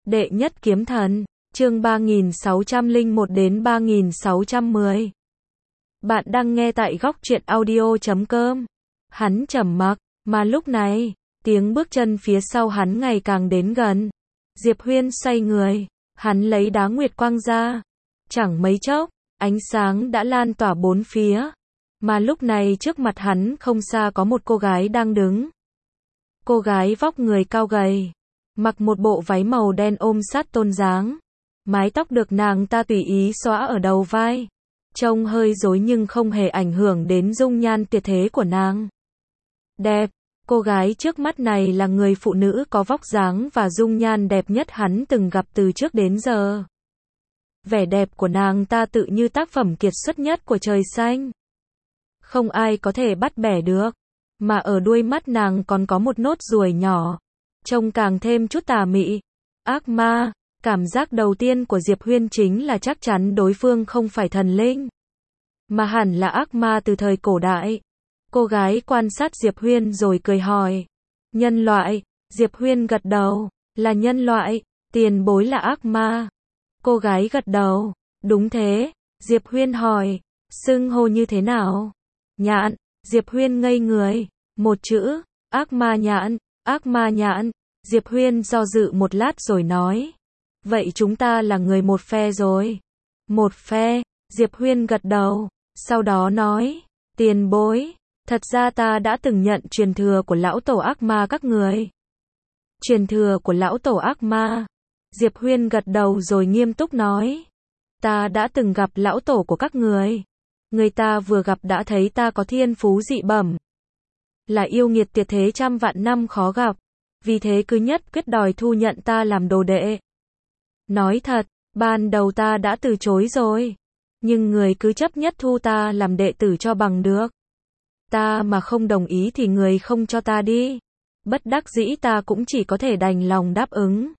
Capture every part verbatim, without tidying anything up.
Đệ nhất kiếm thần, chương ba nghìn sáu trăm lẻ một đến ba nghìn sáu trăm mười. Bạn đang nghe tại góc truyện audio chấm com. Hắn trầm mặc, mà lúc này, tiếng bước chân phía sau hắn ngày càng đến gần. Diệp Huyên xoay người, hắn lấy đá nguyệt quang ra. Chẳng mấy chốc, ánh sáng đã lan tỏa bốn phía. Mà lúc này trước mặt hắn không xa có một cô gái đang đứng. Cô gái vóc người cao gầy, mặc một bộ váy màu đen ôm sát tôn dáng. Mái tóc được nàng ta tùy ý xõa ở đầu vai. Trông hơi rối nhưng không hề ảnh hưởng đến dung nhan tuyệt thế của nàng. Đẹp, cô gái trước mắt này là người phụ nữ có vóc dáng và dung nhan đẹp nhất hắn từng gặp từ trước đến giờ. Vẻ đẹp của nàng ta tự như tác phẩm kiệt xuất nhất của trời xanh. Không ai có thể bắt bẻ được. Mà ở đuôi mắt nàng còn có một nốt ruồi nhỏ. Trông càng thêm chút tà mị. Ác ma. Cảm giác đầu tiên của Diệp Huyên chính là chắc chắn đối phương không phải thần linh, mà hẳn là ác ma từ thời cổ đại. Cô gái quan sát Diệp Huyên rồi cười hỏi. Nhân loại. Diệp Huyên gật đầu. Là nhân loại. Tiền bối là ác ma. Cô gái gật đầu. Đúng thế. Diệp Huyên hỏi. Xưng hô như thế nào? Nhạn. Diệp Huyên ngây người. Một chữ. Ác ma nhạn. Ác ma nhạn. Diệp Huyên do dự một lát rồi nói. Vậy chúng ta là người một phe rồi. Một phe. Diệp Huyên gật đầu. Sau đó nói. Tiền bối. Thật ra ta đã từng nhận truyền thừa của lão tổ ác ma các người. Truyền thừa của lão tổ ác ma. Diệp Huyên gật đầu rồi nghiêm túc nói. Ta đã từng gặp lão tổ của các người. Người ta vừa gặp đã thấy ta có thiên phú dị bẩm. Là yêu nghiệt tuyệt thế trăm vạn năm khó gặp. Vì thế cứ nhất quyết đòi thu nhận ta làm đồ đệ. Nói thật, ban đầu ta đã từ chối rồi. Nhưng người cứ chấp nhất thu ta làm đệ tử cho bằng được. Ta mà không đồng ý thì người không cho ta đi. Bất đắc dĩ ta cũng chỉ có thể đành lòng đáp ứng.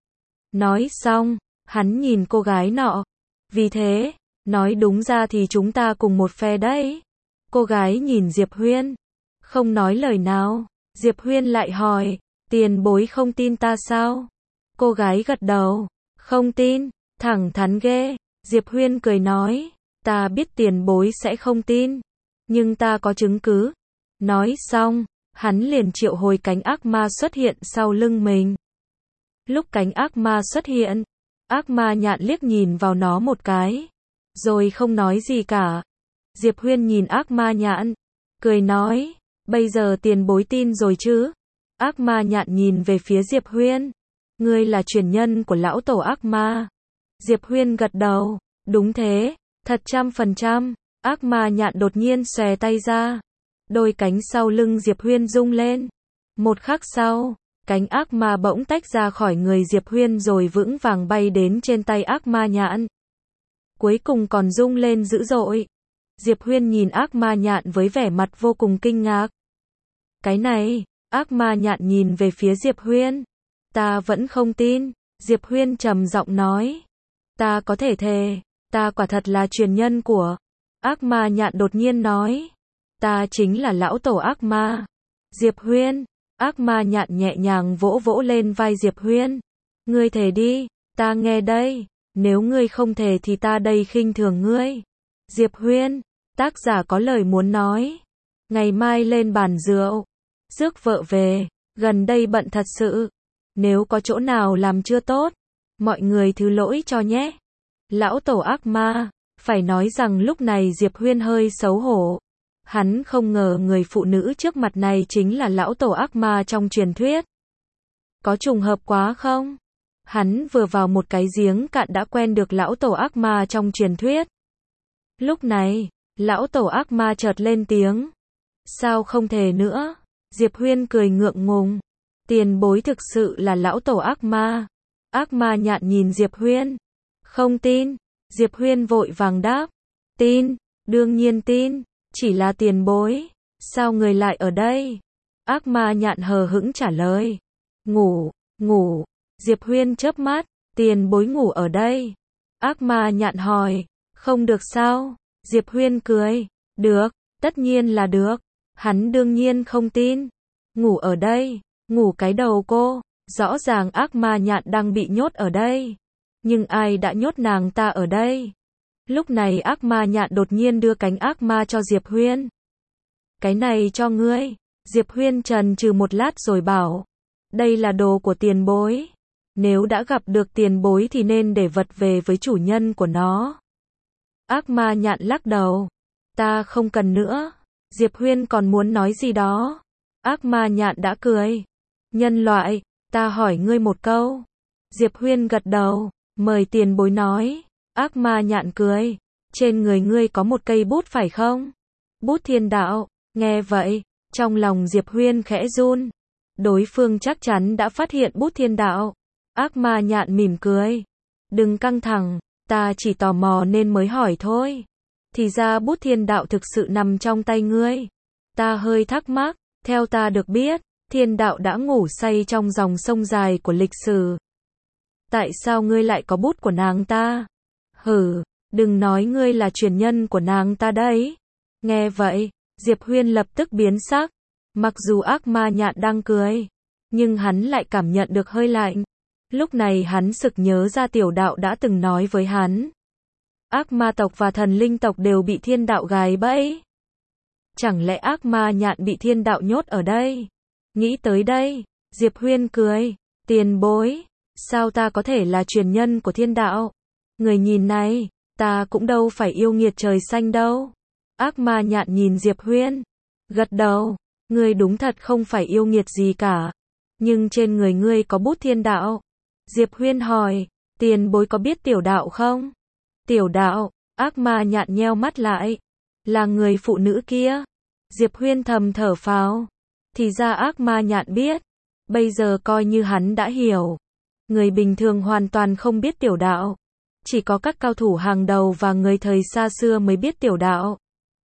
Nói xong, hắn nhìn cô gái nọ. Vì thế, nói đúng ra thì chúng ta cùng một phe đấy. Cô gái nhìn Diệp Huyên, không nói lời nào. Diệp Huyên lại hỏi, tiền bối không tin ta sao? Cô gái gật đầu. Không tin, thẳng thắn ghê. Diệp Huyên cười nói, ta biết tiền bối sẽ không tin, nhưng ta có chứng cứ. Nói xong, hắn liền triệu hồi cánh ác ma xuất hiện sau lưng mình. Lúc cánh ác ma xuất hiện, ác ma nhạn liếc nhìn vào nó một cái, rồi không nói gì cả. Diệp Huyên nhìn ác ma nhạn, cười nói, bây giờ tiền bối tin rồi chứ? Ác ma nhạn nhìn về phía Diệp Huyên. Ngươi là truyền nhân của lão tổ ác ma. Diệp Huyên gật đầu. Đúng thế, thật trăm phần trăm. Ác ma nhạn đột nhiên xòe tay ra. Đôi cánh sau lưng Diệp Huyên rung lên. Một khắc sau, cánh ác ma bỗng tách ra khỏi người Diệp Huyên rồi vững vàng bay đến trên tay ác ma nhạn. Cuối cùng còn rung lên dữ dội. Diệp Huyên nhìn ác ma nhạn với vẻ mặt vô cùng kinh ngạc. Cái này, ác ma nhạn nhìn về phía Diệp Huyên. Ta vẫn không tin. Diệp Huyên trầm giọng nói. Ta có thể thề, ta quả thật là truyền nhân của. Ác ma nhạn đột nhiên nói. Ta chính là lão tổ ác ma. Diệp Huyên. Ác ma nhạn nhẹ nhàng vỗ vỗ lên vai Diệp Huyên. Ngươi thề đi, ta nghe đây. Nếu ngươi không thề thì ta đây khinh thường ngươi. Diệp Huyên. Tác giả có lời muốn nói. Ngày mai lên bàn rượu. Rước vợ về. Gần đây bận thật sự. Nếu có chỗ nào làm chưa tốt, mọi người thứ lỗi cho nhé. Lão tổ ác ma. Phải nói rằng lúc này Diệp Huyên hơi xấu hổ. Hắn không ngờ người phụ nữ trước mặt này chính là lão tổ ác ma trong truyền thuyết. Có trùng hợp quá không? Hắn vừa vào một cái giếng cạn đã quen được lão tổ ác ma trong truyền thuyết. Lúc này, lão tổ ác ma chợt lên tiếng. Sao không thể nữa? Diệp Huyên cười ngượng ngùng. Tiền bối thực sự là lão tổ ác ma. Ác ma nhạn nhìn Diệp Huyên. Không tin. Diệp Huyên vội vàng đáp. Tin, đương nhiên tin. Chỉ là tiền bối. Sao người lại ở đây? Ác ma nhạn hờ hững trả lời. Ngủ, ngủ. Diệp Huyên chớp mắt. Tiền bối ngủ ở đây. Ác ma nhạn hỏi. Không được sao? Diệp Huyên cười. Được, tất nhiên là được. Hắn đương nhiên không tin. Ngủ ở đây. Ngủ cái đầu cô. Rõ ràng ác ma nhạn đang bị nhốt ở đây. Nhưng ai đã nhốt nàng ta ở đây? Lúc này ác ma nhạn đột nhiên đưa cánh ác ma cho Diệp Huyên. Cái này cho ngươi. Diệp Huyên trần trừ một lát rồi bảo. Đây là đồ của tiền bối. Nếu đã gặp được tiền bối thì nên để vật về với chủ nhân của nó. Ác ma nhạn lắc đầu. Ta không cần nữa. Diệp Huyên còn muốn nói gì đó. Ác ma nhạn đã cười. Nhân loại, ta hỏi ngươi một câu. Diệp Huyên gật đầu. Mời tiền bối nói. Ác ma nhạn cười. Trên người ngươi có một cây bút phải không? Bút thiên đạo. Nghe vậy, trong lòng Diệp Huyên khẽ run. Đối phương chắc chắn đã phát hiện bút thiên đạo. Ác ma nhạn mỉm cười. Đừng căng thẳng, ta chỉ tò mò nên mới hỏi thôi. Thì ra bút thiên đạo thực sự nằm trong tay ngươi. Ta hơi thắc mắc, theo ta được biết, thiên đạo đã ngủ say trong dòng sông dài của lịch sử. Tại sao ngươi lại có bút của nàng ta? Hử, đừng nói ngươi là truyền nhân của nàng ta đấy. Nghe vậy, Diệp Huyên lập tức biến sắc. Mặc dù ác ma nhạn đang cười, nhưng hắn lại cảm nhận được hơi lạnh. Lúc này hắn sực nhớ ra tiểu đạo đã từng nói với hắn. Ác ma tộc và thần linh tộc đều bị thiên đạo gài bẫy. Chẳng lẽ ác ma nhạn bị thiên đạo nhốt ở đây? Nghĩ tới đây, Diệp Huyên cười. Tiền bối, sao ta có thể là truyền nhân của thiên đạo? Người nhìn này, ta cũng đâu phải yêu nghiệt trời xanh đâu. Ác ma nhạn nhìn Diệp Huyên. Gật đầu, ngươi đúng thật không phải yêu nghiệt gì cả. Nhưng trên người ngươi có bút thiên đạo. Diệp Huyên hỏi, tiền bối có biết tiểu đạo không? Tiểu đạo, ác ma nhạn nheo mắt lại. Là người phụ nữ kia. Diệp Huyên thầm thở phào. Thì ra ác ma nhạn biết. Bây giờ coi như hắn đã hiểu. Người bình thường hoàn toàn không biết tiểu đạo. Chỉ có các cao thủ hàng đầu và người thời xa xưa mới biết tiểu đạo.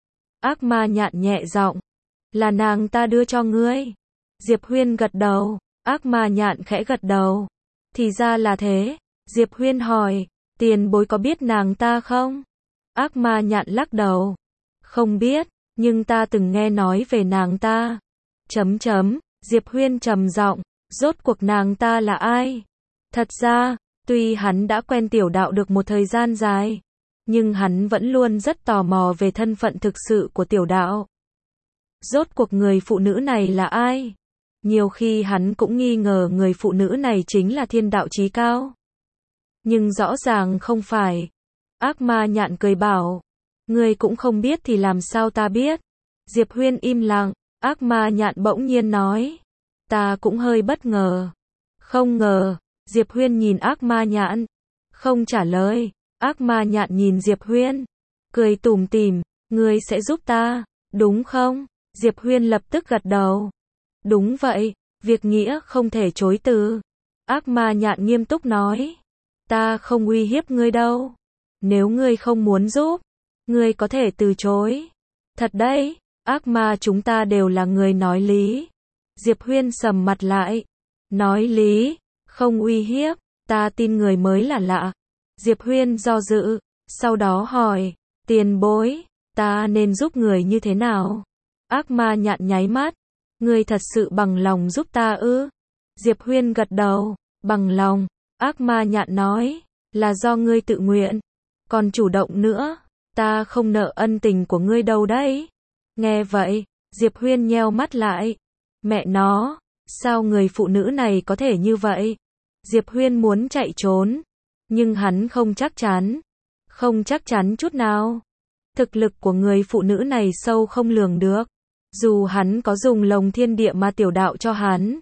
Ác ma nhạn nhẹ giọng. Là nàng ta đưa cho ngươi. Diệp Huyên gật đầu. Ác ma nhạn khẽ gật đầu. Thì ra là thế. Diệp Huyên hỏi. Tiền bối có biết nàng ta không? Ác ma nhạn lắc đầu. Không biết, nhưng ta từng nghe nói về nàng ta. Chấm chấm, Diệp Huyên trầm giọng. Rốt cuộc nàng ta là ai? Thật ra, tuy hắn đã quen tiểu đạo được một thời gian dài, nhưng hắn vẫn luôn rất tò mò về thân phận thực sự của tiểu đạo. Rốt cuộc người phụ nữ này là ai? Nhiều khi hắn cũng nghi ngờ người phụ nữ này chính là thiên đạo chí cao. Nhưng rõ ràng không phải. Ác ma nhạn cười bảo. Ngươi cũng không biết thì làm sao ta biết? Diệp Huyên im lặng. Ác ma nhạn bỗng nhiên nói. Ta cũng hơi bất ngờ. Không ngờ. Diệp Huyên nhìn ác ma nhạn. Không trả lời. Ác ma nhạn nhìn Diệp Huyên. Cười tủm tỉm. Ngươi sẽ giúp ta, đúng không? Diệp Huyên lập tức gật đầu. Đúng vậy, việc nghĩa không thể chối từ. Ác ma nhạn nghiêm túc nói. Ta không uy hiếp ngươi đâu. Nếu ngươi không muốn giúp, ngươi có thể từ chối. Thật đấy, ác ma chúng ta đều là người nói lý. Diệp Huyên sầm mặt lại. Nói lý, không uy hiếp, ta tin người mới là lạ. Diệp Huyên do dự, sau đó hỏi, tiền bối, ta nên giúp người như thế nào? Ác ma nhạn nháy mắt, ngươi thật sự bằng lòng giúp ta ư? Diệp Huyên gật đầu, bằng lòng. Ác ma nhạn nói, là do ngươi tự nguyện. Còn chủ động nữa, ta không nợ ân tình của ngươi đâu đấy. Nghe vậy, Diệp Huyên nheo mắt lại. Mẹ nó, sao người phụ nữ này có thể như vậy? Diệp Huyên muốn chạy trốn, nhưng hắn không chắc chắn. Không chắc chắn chút nào. Thực lực của người phụ nữ này sâu không lường được. Dù hắn có dùng lồng thiên địa ma tiểu đạo cho hắn,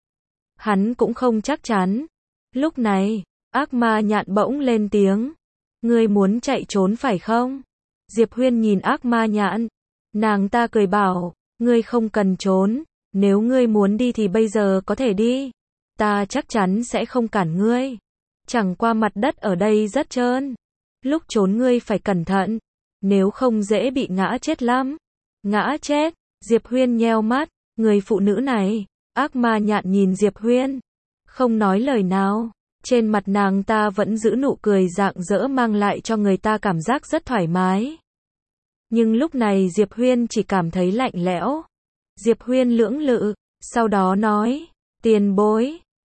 hắn cũng không chắc chắn. Lúc này, ác ma nhạn bỗng lên tiếng. Ngươi muốn chạy trốn phải không? Diệp Huyên nhìn ác ma nhạn. Nàng ta cười bảo, ngươi không cần trốn. Nếu ngươi muốn đi thì bây giờ có thể đi. Ta chắc chắn sẽ không cản ngươi. Chẳng qua mặt đất ở đây rất trơn. Lúc trốn ngươi phải cẩn thận. Nếu không dễ bị ngã chết lắm. Ngã chết? Diệp Huyên nheo mắt. Người phụ nữ này. Ác ma nhạn nhìn Diệp Huyên. Không nói lời nào. Trên mặt nàng ta vẫn giữ nụ cười rạng rỡ mang lại cho người ta cảm giác rất thoải mái. Nhưng lúc này Diệp Huyên chỉ cảm thấy lạnh lẽo. Diệp Huyên lưỡng lự. Sau đó nói. Tiền bối.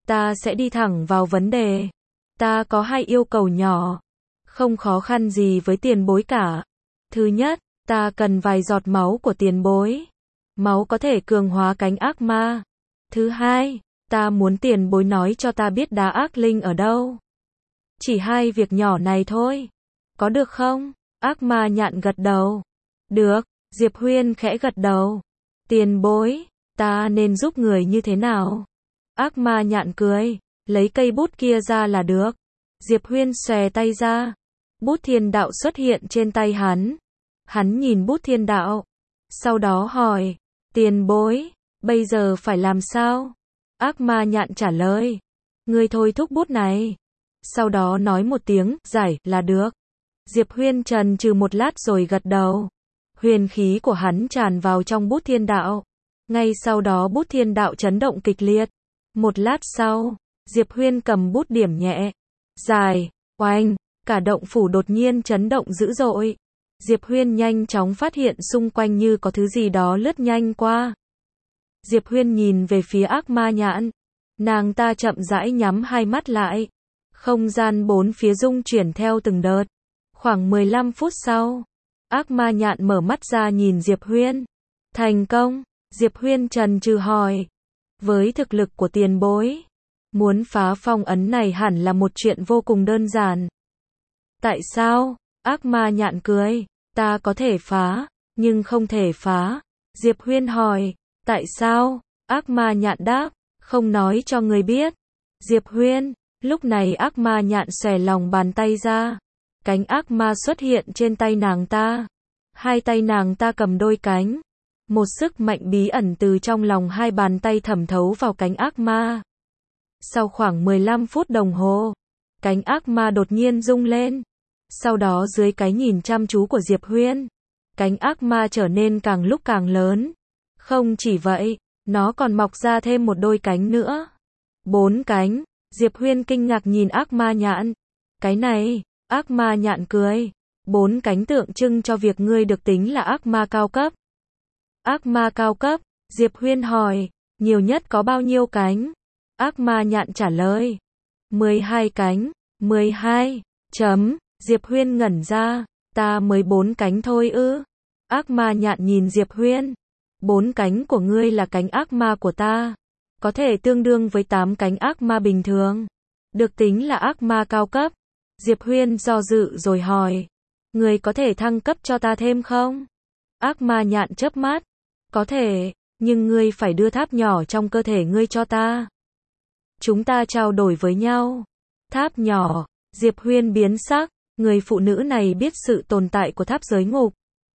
Ta sẽ đi thẳng vào vấn đề. Ta có hai yêu cầu nhỏ. Không khó khăn gì với tiền bối cả. Thứ nhất, ta cần vài giọt máu của tiền bối. Máu có thể cường hóa cánh ác ma. Thứ hai, ta muốn tiền bối nói cho ta biết đá ác linh ở đâu. Chỉ hai việc nhỏ này thôi. Có được không? Ác ma nhạn gật đầu. Được, Diệp Huyên khẽ gật đầu. Tiền bối, ta nên giúp người như thế nào? Ác ma nhạn cười, lấy cây bút kia ra là được. Diệp Huyên xòe tay ra. Bút thiên đạo xuất hiện trên tay hắn. Hắn nhìn bút thiên đạo. Sau đó hỏi, tiền bối, bây giờ phải làm sao? Ác ma nhạn trả lời, ngươi thôi thúc bút này. Sau đó nói một tiếng, giải, là được. Diệp Huyên trần trừ một lát rồi gật đầu. Huyền khí của hắn tràn vào trong bút thiên đạo. Ngay sau đó bút thiên đạo chấn động kịch liệt. Một lát sau, Diệp Huyên cầm bút điểm nhẹ. Giải, oanh, cả động phủ đột nhiên chấn động dữ dội. Diệp Huyên nhanh chóng phát hiện xung quanh như có thứ gì đó lướt nhanh qua. Diệp Huyên nhìn về phía ác ma nhạn. Nàng ta chậm rãi nhắm hai mắt lại. Không gian bốn phía rung chuyển theo từng đợt. Khoảng mười lăm phút sau, ác ma nhạn mở mắt ra nhìn Diệp Huyên. Thành công, Diệp Huyên trần trừ hỏi. Với thực lực của tiền bối, muốn phá phong ấn này hẳn là một chuyện vô cùng đơn giản. Tại sao? Ác ma nhạn cười. Ta có thể phá, nhưng không thể phá. Diệp Huyên hỏi. Tại sao? Ác ma nhạn đáp. Không nói cho người biết. Diệp Huyên. Lúc này ác ma nhạn xòe lòng bàn tay ra. Cánh ác ma xuất hiện trên tay nàng ta. Hai tay nàng ta cầm đôi cánh. Một sức mạnh bí ẩn từ trong lòng hai bàn tay thẩm thấu vào cánh ác ma. Sau khoảng mười lăm phút đồng hồ, cánh ác ma đột nhiên rung lên. Sau đó dưới cái nhìn chăm chú của Diệp Huyên, cánh ác ma trở nên càng lúc càng lớn. Không chỉ vậy, nó còn mọc ra thêm một đôi cánh nữa. Bốn cánh. Diệp Huyên kinh ngạc nhìn ác ma nhạn. Cái này, ác ma nhạn cười. Bốn cánh tượng trưng cho việc ngươi được tính là ác ma cao cấp. Ác ma cao cấp, Diệp Huyên hỏi, nhiều nhất có bao nhiêu cánh? Ác ma nhạn trả lời, mười hai cánh, mười hai, chấm, Diệp Huyên ngẩn ra, ta mới bốn cánh thôi ư? Ác ma nhạn nhìn Diệp Huyên, bốn cánh của ngươi là cánh ác ma của ta, có thể tương đương với tám cánh ác ma bình thường, được tính là ác ma cao cấp. Diệp Huyên do dự rồi hỏi, ngươi có thể thăng cấp cho ta thêm không? Ác ma nhạn chớp mắt, có thể, nhưng ngươi phải đưa tháp nhỏ trong cơ thể ngươi cho ta. Chúng ta trao đổi với nhau. Tháp nhỏ, Diệp Huyên biến sắc, người phụ nữ này biết sự tồn tại của tháp giới ngục.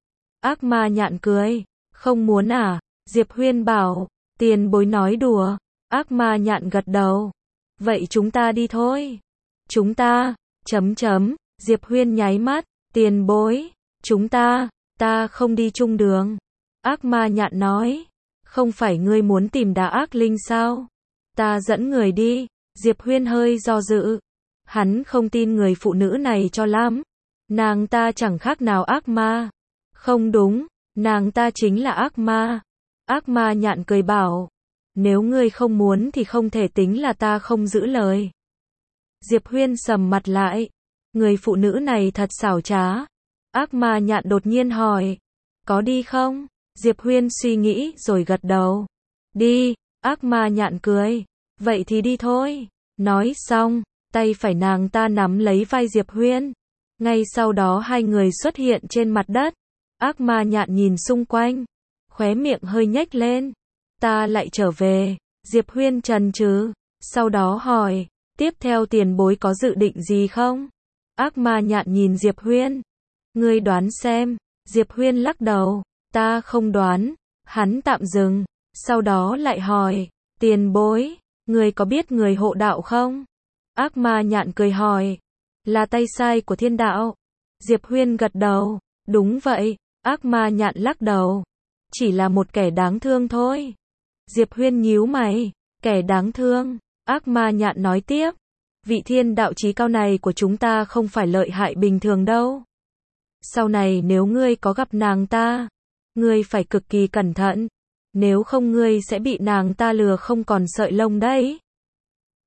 Ác ma nhạn cười, không muốn à? Diệp Huyên bảo, tiền bối nói đùa. Ác ma nhạn gật đầu. Vậy chúng ta đi thôi. Chúng ta, chấm chấm, Diệp Huyên nháy mắt, tiền bối, chúng ta, ta không đi chung đường. Ác ma nhạn nói, không phải ngươi muốn tìm đá ác linh sao? Ta dẫn người đi. Diệp Huyên hơi do dự. Hắn không tin người phụ nữ này cho lắm. Nàng ta chẳng khác nào ác ma. Không đúng, nàng ta chính là ác ma. Ác ma nhạn cười bảo, nếu ngươi không muốn thì không thể tính là ta không giữ lời. Diệp Huyên sầm mặt lại. Người phụ nữ này thật xảo trá. Ác ma nhạn đột nhiên hỏi, có đi không? Diệp Huyên suy nghĩ rồi gật đầu. Đi. Ác ma nhạn cười. Vậy thì đi thôi. Nói xong, tay phải nàng ta nắm lấy vai Diệp Huyên. Ngay sau đó hai người xuất hiện trên mặt đất. Ác ma nhạn nhìn xung quanh, khóe miệng hơi nhếch lên. Ta lại trở về. Diệp Huyên chần chừ, sau đó hỏi, tiếp theo tiền bối có dự định gì không? Ác ma nhạn nhìn Diệp Huyên. Ngươi đoán xem. Diệp Huyên lắc đầu. Ta không đoán. Hắn tạm dừng, sau đó lại hỏi, tiền bối, ngươi có biết người hộ đạo không? Ác ma nhạn cười hỏi, là tay sai của thiên đạo. Diệp Huyên gật đầu, đúng vậy. Ác ma nhạn lắc đầu, chỉ là một kẻ đáng thương thôi. Diệp Huyên nhíu mày, kẻ đáng thương. Ác ma nhạn nói tiếp, vị thiên đạo chí cao này của chúng ta không phải lợi hại bình thường đâu. Sau này nếu ngươi có gặp nàng ta, ngươi phải cực kỳ cẩn thận, nếu không ngươi sẽ bị nàng ta lừa không còn sợi lông đấy.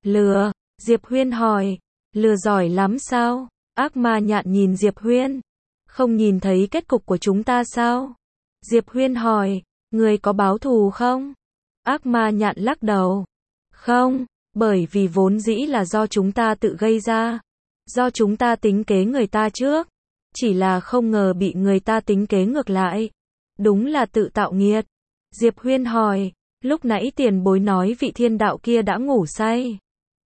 Lừa, Diệp Huyên hỏi, lừa giỏi lắm sao? Ác ma nhạn nhìn Diệp Huyên, không nhìn thấy kết cục của chúng ta sao? Diệp Huyên hỏi, người có báo thù không? Ác ma nhạn lắc đầu, không, bởi vì vốn dĩ là do chúng ta tự gây ra, do chúng ta tính kế người ta trước, chỉ là không ngờ bị người ta tính kế ngược lại, đúng là tự tạo nghiệt. Diệp Huyên hỏi, lúc nãy tiền bối nói vị thiên đạo kia đã ngủ say.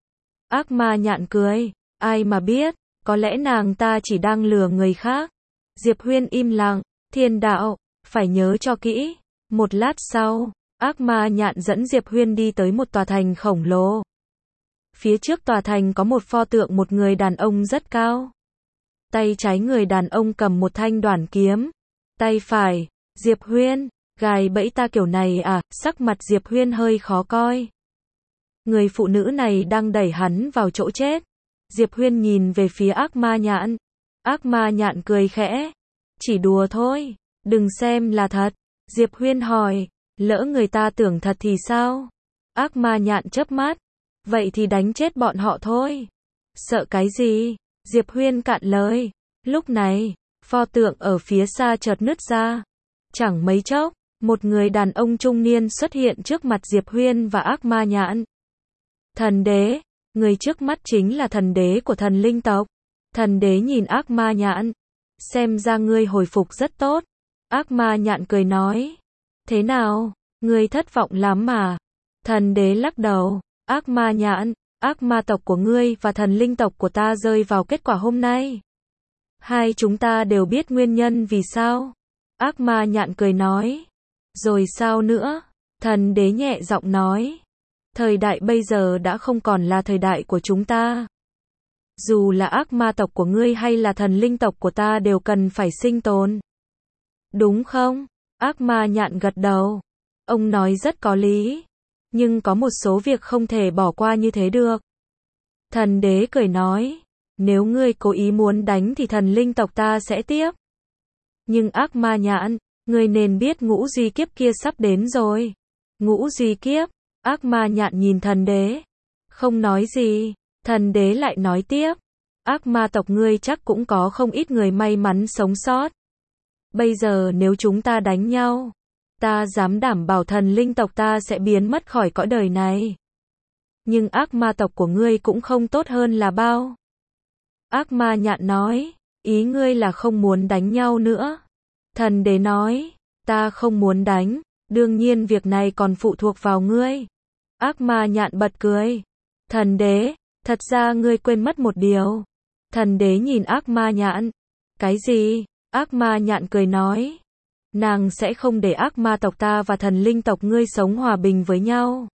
Ác ma nhạn cười, ai mà biết, có lẽ nàng ta chỉ đang lừa người khác. Diệp Huyên im lặng, thiên đạo, phải nhớ cho kỹ. Một lát sau, ác ma nhạn dẫn Diệp Huyên đi tới một tòa thành khổng lồ. Phía trước tòa thành có một pho tượng một người đàn ông rất cao. Tay trái người đàn ông cầm một thanh đoản kiếm. Tay phải, Diệp Huyên, gài bẫy ta kiểu này à, sắc mặt Diệp Huyên hơi khó coi. Người phụ nữ này đang đẩy hắn vào chỗ chết. Diệp Huyên nhìn về phía ác ma nhạn. Ác ma nhạn cười khẽ. Chỉ đùa thôi, đừng xem là thật. Diệp Huyên hỏi, lỡ người ta tưởng thật thì sao? Ác ma nhạn chớp mắt. Vậy thì đánh chết bọn họ thôi. Sợ cái gì? Diệp Huyên cạn lời. Lúc này, pho tượng ở phía xa chợt nứt ra. Chẳng mấy chốc, một người đàn ông trung niên xuất hiện trước mặt Diệp Huyên và ác ma nhạn. Thần đế, người trước mắt chính là thần đế của thần linh tộc. Thần đế nhìn ác ma nhạn. Xem ra ngươi hồi phục rất tốt. Ác ma nhạn cười nói. Thế nào, ngươi thất vọng lắm mà. Thần đế lắc đầu. Ác ma nhạn, ác ma tộc của ngươi và thần linh tộc của ta rơi vào kết quả hôm nay. Hai chúng ta đều biết nguyên nhân vì sao. Ác ma nhạn cười nói. Rồi sao nữa? Thần đế nhẹ giọng nói. Thời đại bây giờ đã không còn là thời đại của chúng ta. Dù là ác ma tộc của ngươi hay là thần linh tộc của ta đều cần phải sinh tồn. Đúng không? Ác ma nhạn gật đầu. Ông nói rất có lý. Nhưng có một số việc không thể bỏ qua như thế được. Thần đế cười nói. Nếu ngươi cố ý muốn đánh thì thần linh tộc ta sẽ tiếp. Nhưng ác ma nhạn, ngươi nên biết ngũ duy kiếp kia sắp đến rồi. Ngũ duy kiếp, ác ma nhạn nhìn thần đế. Không nói gì, thần đế lại nói tiếp. Ác ma tộc ngươi chắc cũng có không ít người may mắn sống sót. Bây giờ nếu chúng ta đánh nhau, ta dám đảm bảo thần linh tộc ta sẽ biến mất khỏi cõi đời này. Nhưng ác ma tộc của ngươi cũng không tốt hơn là bao. Ác ma nhạn nói, ý ngươi là không muốn đánh nhau nữa. Thần đế nói, ta không muốn đánh, đương nhiên việc này còn phụ thuộc vào ngươi. Ác ma nhạn bật cười. Thần đế, thật ra ngươi quên mất một điều. Thần đế nhìn ác ma nhạn. Cái gì? Ác ma nhạn cười nói. Nàng sẽ không để ác ma tộc ta và thần linh tộc ngươi sống hòa bình với nhau.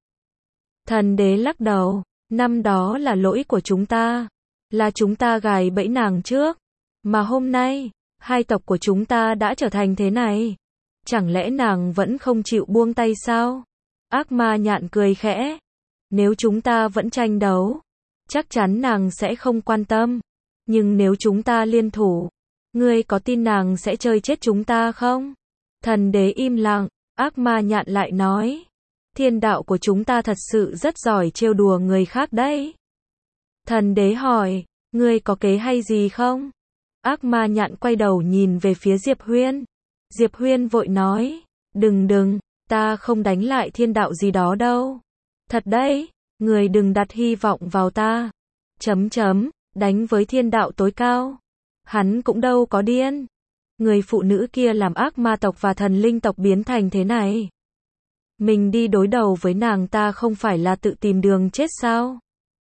Thần đế lắc đầu. Năm đó là lỗi của chúng ta. Là chúng ta gài bẫy nàng trước. Mà hôm nay, hai tộc của chúng ta đã trở thành thế này. Chẳng lẽ nàng vẫn không chịu buông tay sao? Ác ma nhạn cười khẽ. Nếu chúng ta vẫn tranh đấu, chắc chắn nàng sẽ không quan tâm. Nhưng nếu chúng ta liên thủ, ngươi có tin nàng sẽ chơi chết chúng ta không? Thần đế im lặng, ác ma nhạn lại nói. Thiên đạo của chúng ta thật sự rất giỏi trêu đùa người khác đấy. Thần đế hỏi, ngươi có kế hay gì không? Ác ma nhạn quay đầu nhìn về phía Diệp Huyên. Diệp Huyên vội nói, đừng đừng, ta không đánh lại thiên đạo gì đó đâu. Thật đấy, người đừng đặt hy vọng vào ta. Chấm chấm, đánh với thiên đạo tối cao. Hắn cũng đâu có điên. Người phụ nữ kia làm ác ma tộc và thần linh tộc biến thành thế này. Mình đi đối đầu với nàng ta không phải là tự tìm đường chết sao?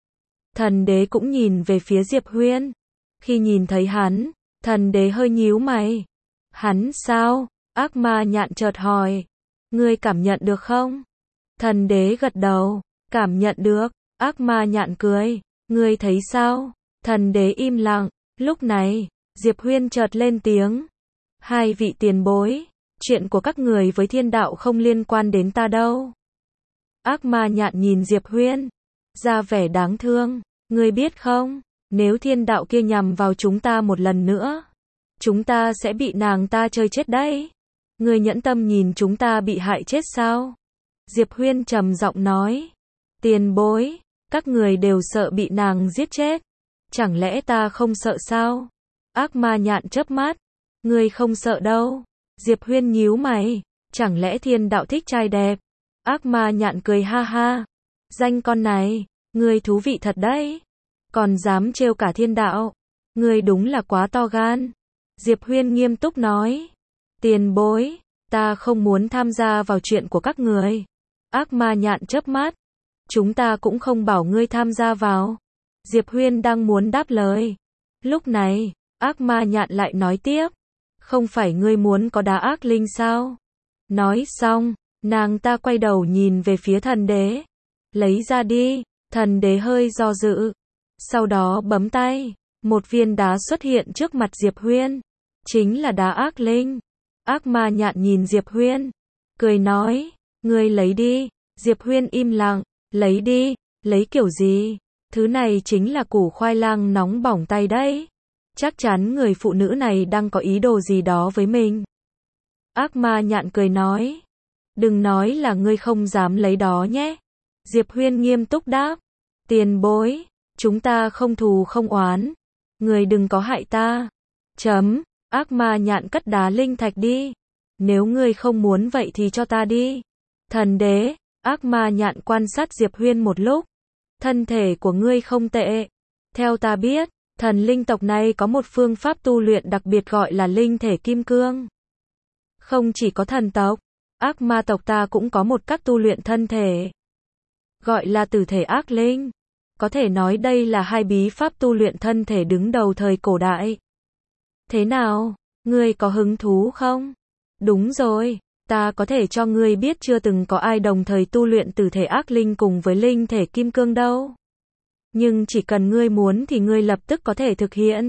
Thần đế cũng nhìn về phía Diệp Huyên. Khi nhìn thấy hắn, thần đế hơi nhíu mày. Hắn sao? Ác ma nhạn chợt hỏi. Ngươi cảm nhận được không? Thần đế gật đầu. Cảm nhận được. Ác ma nhạn cười. Ngươi thấy sao? Thần đế im lặng. Lúc này, Diệp Huyên chợt lên tiếng. Hai vị tiền bối, chuyện của các người với thiên đạo không liên quan đến ta đâu. Ác ma nhạn nhìn Diệp Huyên, ra vẻ đáng thương. Ngươi biết không, nếu thiên đạo kia nhằm vào chúng ta một lần nữa, chúng ta sẽ bị nàng ta chơi chết đấy. Ngươi nhẫn tâm nhìn chúng ta bị hại chết sao? Diệp Huyên trầm giọng nói. Tiền bối, Các người đều sợ bị nàng giết chết. Chẳng lẽ ta không sợ sao? Ác ma nhạn chớp mắt. Ngươi không sợ đâu. Diệp Huyên nhíu mày. Chẳng lẽ thiên đạo thích trai đẹp? Ác ma nhạn cười ha ha. Danh con này, ngươi thú vị thật đấy. Còn dám trêu cả thiên đạo. Ngươi đúng là quá to gan. Diệp Huyên nghiêm túc nói. Tiền bối, ta không muốn tham gia vào chuyện của các người. Ác ma nhạn chớp mắt. Chúng ta cũng không bảo ngươi tham gia vào. Diệp Huyên đang muốn đáp lời. Lúc này, ác ma nhạn lại nói tiếp. Không phải ngươi muốn có đá ác linh sao? Nói xong, nàng ta quay đầu nhìn về phía thần đế. Lấy ra đi. Thần đế hơi do dự. Sau đó bấm tay. Một viên đá xuất hiện trước mặt Diệp Huyên. Chính là đá ác linh. Ác ma nhạn nhìn Diệp Huyên. Cười nói. Ngươi lấy đi. Diệp Huyên im lặng. Lấy đi. Lấy kiểu gì? Thứ này chính là củ khoai lang nóng bỏng tay đấy. Chắc chắn người phụ nữ này đang có ý đồ gì đó với mình. Ác ma nhạn cười nói. Đừng nói là ngươi không dám lấy đó nhé. Diệp Huyên nghiêm túc đáp. Tiền bối. Chúng ta không thù không oán. Ngươi đừng có hại ta. Chấm. Ác ma nhạn cất đá linh thạch đi. Nếu ngươi không muốn vậy thì cho ta đi. Thần đế. Ác ma nhạn quan sát Diệp Huyên một lúc. Thân thể của ngươi không tệ. Theo ta biết, thần linh tộc này có một phương pháp tu luyện đặc biệt gọi là linh thể kim cương. Không chỉ có thần tộc, ác ma tộc ta cũng có một cách tu luyện thân thể. Gọi là tử thể ác linh. Có thể nói đây là hai bí pháp tu luyện thân thể đứng đầu thời cổ đại. Thế nào, ngươi có hứng thú không? Đúng rồi, ta có thể cho ngươi biết chưa từng có ai đồng thời tu luyện tử thể ác linh cùng với linh thể kim cương đâu. Nhưng chỉ cần ngươi muốn thì ngươi lập tức có thể thực hiện.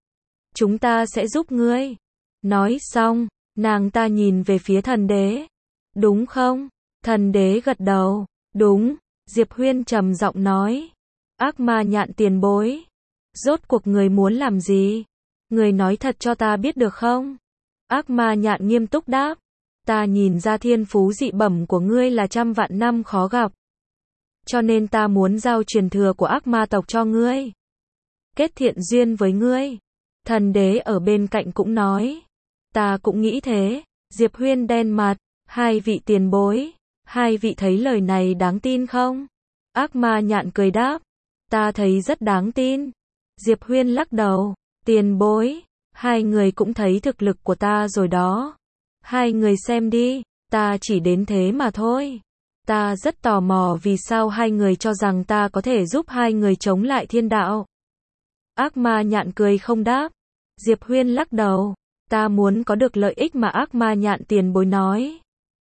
Chúng ta sẽ giúp ngươi. Nói xong, nàng ta nhìn về phía thần đế. Đúng không? Thần đế gật đầu. Đúng. Diệp Huyên trầm giọng nói. Ác ma nhạn tiền bối. Rốt cuộc người muốn làm gì? Người nói thật cho ta biết được không? Ác ma nhạn nghiêm túc đáp. Ta nhìn ra thiên phú dị bẩm của ngươi là trăm vạn năm khó gặp. Cho nên ta muốn giao truyền thừa của ác ma tộc cho ngươi. Kết thiện duyên với ngươi. Thần đế ở bên cạnh cũng nói. Ta cũng nghĩ thế. Diệp Huyên đen mặt. Hai vị tiền bối. Hai vị thấy lời này đáng tin không? Ác ma nhạn cười đáp. Ta thấy rất đáng tin. Diệp Huyên lắc đầu. Tiền bối. Hai người cũng thấy thực lực của ta rồi đó. Hai người xem đi. Ta chỉ đến thế mà thôi. Ta rất tò mò vì sao hai người cho rằng ta có thể giúp hai người chống lại thiên đạo. Ác ma nhạn cười không đáp. Diệp Huyên lắc đầu. Ta muốn có được lợi ích mà ác ma nhạn tiền bối nói.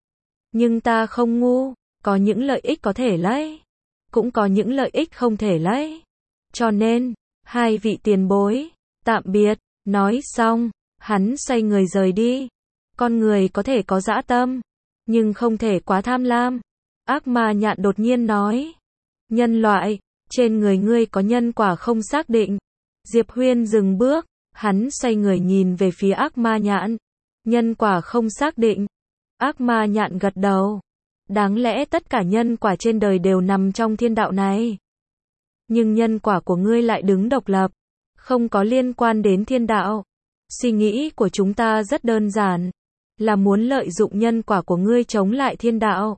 Nhưng ta không ngu. Có những lợi ích có thể lấy. Cũng có những lợi ích không thể lấy. Cho nên, hai vị tiền bối, tạm biệt. Nói xong, hắn xoay người rời đi. Con người có thể có dã tâm, nhưng không thể quá tham lam. Ác ma nhạn đột nhiên nói. Nhân loại, trên người ngươi có nhân quả không xác định. Diệp Huyên dừng bước, hắn xoay người nhìn về phía ác ma nhạn. Nhân quả không xác định. Ác ma nhạn gật đầu. Đáng lẽ tất cả nhân quả trên đời đều nằm trong thiên đạo này. Nhưng nhân quả của ngươi lại đứng độc lập, không có liên quan đến thiên đạo. Suy nghĩ của chúng ta rất đơn giản, là muốn lợi dụng nhân quả của ngươi chống lại thiên đạo.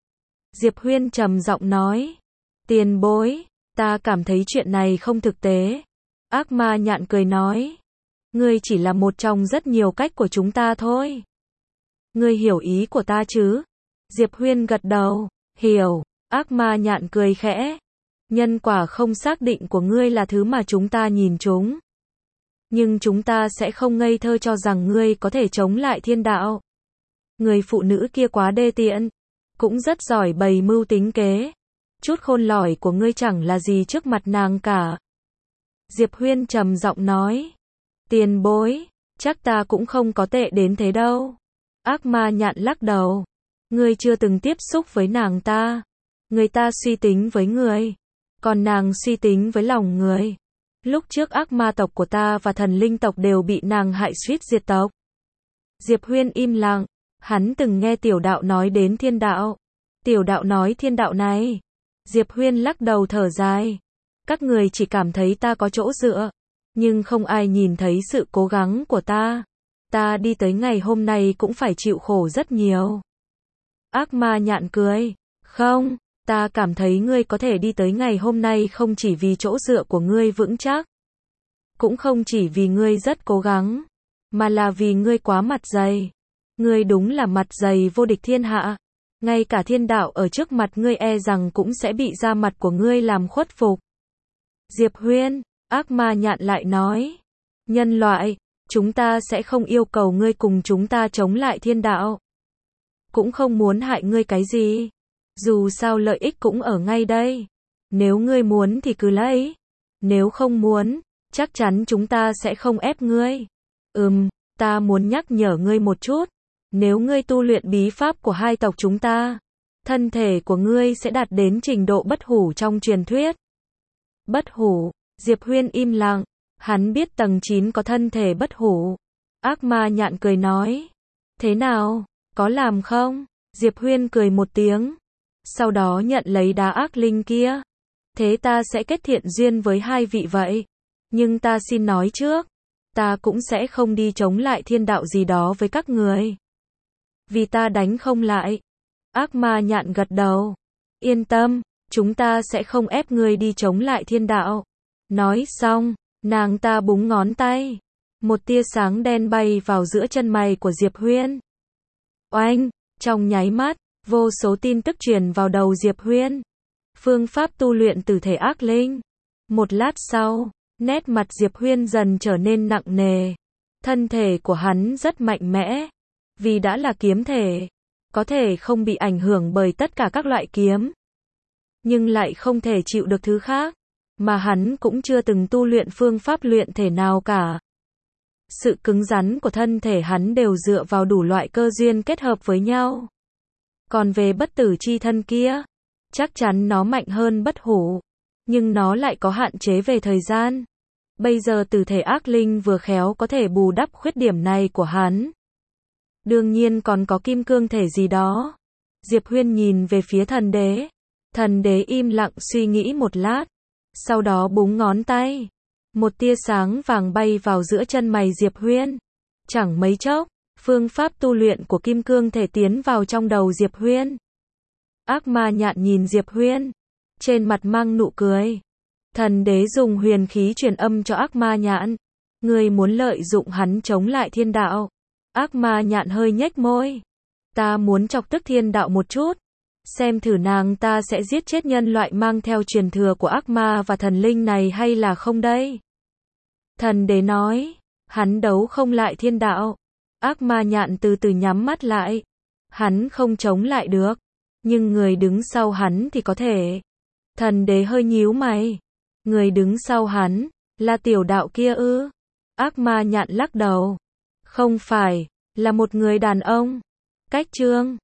Diệp Huyên trầm giọng nói. Tiền bối, ta cảm thấy chuyện này không thực tế. Ác ma nhạn cười nói. Ngươi chỉ là một trong rất nhiều cách của chúng ta thôi. Ngươi hiểu ý của ta chứ? Diệp Huyên gật đầu. Hiểu. Ác ma nhạn cười khẽ. Nhân quả không xác định của ngươi là thứ mà chúng ta nhìn chúng. Nhưng chúng ta sẽ không ngây thơ cho rằng ngươi có thể chống lại thiên đạo. Người phụ nữ kia quá đê tiện. Cũng rất giỏi bày mưu tính kế. Chút khôn lỏi của ngươi chẳng là gì trước mặt nàng cả. Diệp Huyên trầm giọng nói. Tiền bối, chắc ta cũng không có tệ đến thế đâu. Ác ma nhạn lắc đầu. Ngươi chưa từng tiếp xúc với nàng ta. Người ta suy tính với người, còn nàng suy tính với lòng người. Lúc trước ác ma tộc của ta và thần linh tộc đều bị nàng hại suýt diệt tộc. Diệp Huyên im lặng. Hắn từng nghe tiểu đạo nói đến thiên đạo. Tiểu đạo nói thiên đạo này Diệp Huyên lắc đầu thở dài. Các người chỉ cảm thấy ta có chỗ dựa, nhưng không ai nhìn thấy sự cố gắng của ta. Ta đi tới ngày hôm nay cũng phải chịu khổ rất nhiều. Ác ma nhạn cười. Không, ta cảm thấy ngươi có thể đi tới ngày hôm nay không chỉ vì chỗ dựa của ngươi vững chắc, cũng không chỉ vì ngươi rất cố gắng, mà là vì ngươi quá mặt dày. Ngươi đúng là mặt dày vô địch thiên hạ. Ngay cả thiên đạo ở trước mặt ngươi e rằng cũng sẽ bị da mặt của ngươi làm khuất phục. Diệp Huyên, ác ma nhạn lại nói. Nhân loại, chúng ta sẽ không yêu cầu ngươi cùng chúng ta chống lại thiên đạo. Cũng không muốn hại ngươi cái gì. Dù sao lợi ích cũng ở ngay đây. Nếu ngươi muốn thì cứ lấy. Nếu không muốn, chắc chắn chúng ta sẽ không ép ngươi. Ừm, ta muốn nhắc nhở ngươi một chút. Nếu ngươi tu luyện bí pháp của hai tộc chúng ta, thân thể của ngươi sẽ đạt đến trình độ bất hủ trong truyền thuyết. Bất hủ, Diệp Huyên im lặng, hắn biết tầng chín có thân thể bất hủ. Ác ma nhạn cười nói, thế nào, có làm không? Diệp Huyên cười một tiếng, sau đó nhận lấy đá ác linh kia. Thế ta sẽ kết thiện duyên với hai vị vậy. Nhưng ta xin nói trước, ta cũng sẽ không đi chống lại thiên đạo gì đó với các người. Vì ta đánh không lại. Ác ma nhạn gật đầu. Yên tâm, chúng ta sẽ không ép ngươi đi chống lại thiên đạo. Nói xong, nàng ta búng ngón tay. Một tia sáng đen bay vào giữa chân mày của Diệp Huyên. Oanh, trong nháy mắt, vô số tin tức truyền vào đầu Diệp Huyên. Phương pháp tu luyện tử thể ác linh. Một lát sau, nét mặt Diệp Huyên dần trở nên nặng nề. Thân thể của hắn rất mạnh mẽ. Vì đã là kiếm thể, có thể không bị ảnh hưởng bởi tất cả các loại kiếm. Nhưng lại không thể chịu được thứ khác. Mà hắn cũng chưa từng tu luyện phương pháp luyện thể nào cả. Sự cứng rắn của thân thể hắn đều dựa vào đủ loại cơ duyên kết hợp với nhau. Còn về bất tử chi thân kia, chắc chắn nó mạnh hơn bất hủ. Nhưng nó lại có hạn chế về thời gian. Bây giờ tử thể ác linh vừa khéo có thể bù đắp khuyết điểm này của hắn. Đương nhiên còn có kim cương thể gì đó. Diệp Huyên nhìn về phía thần đế. Thần đế im lặng suy nghĩ một lát. Sau đó búng ngón tay. Một tia sáng vàng bay vào giữa chân mày Diệp Huyên. Chẳng mấy chốc, phương pháp tu luyện của kim cương thể tiến vào trong đầu Diệp Huyên. Ác ma nhạn nhìn Diệp Huyên. Trên mặt mang nụ cười. Thần đế dùng huyền khí truyền âm cho ác ma nhạn. Người muốn lợi dụng hắn chống lại thiên đạo. Ác ma nhạn hơi nhếch môi. Ta muốn chọc tức thiên đạo một chút. Xem thử nàng ta sẽ giết chết nhân loại mang theo truyền thừa của ác ma và thần linh này hay là không đây? Thần đế nói. Hắn đấu không lại thiên đạo. Ác ma nhạn từ từ nhắm mắt lại. Hắn không chống lại được. Nhưng người đứng sau hắn thì có thể. Thần đế hơi nhíu mày. Người đứng sau hắn, là tiểu đạo kia ư? Ác ma nhạn lắc đầu. Không phải, là một người đàn ông. Cách chương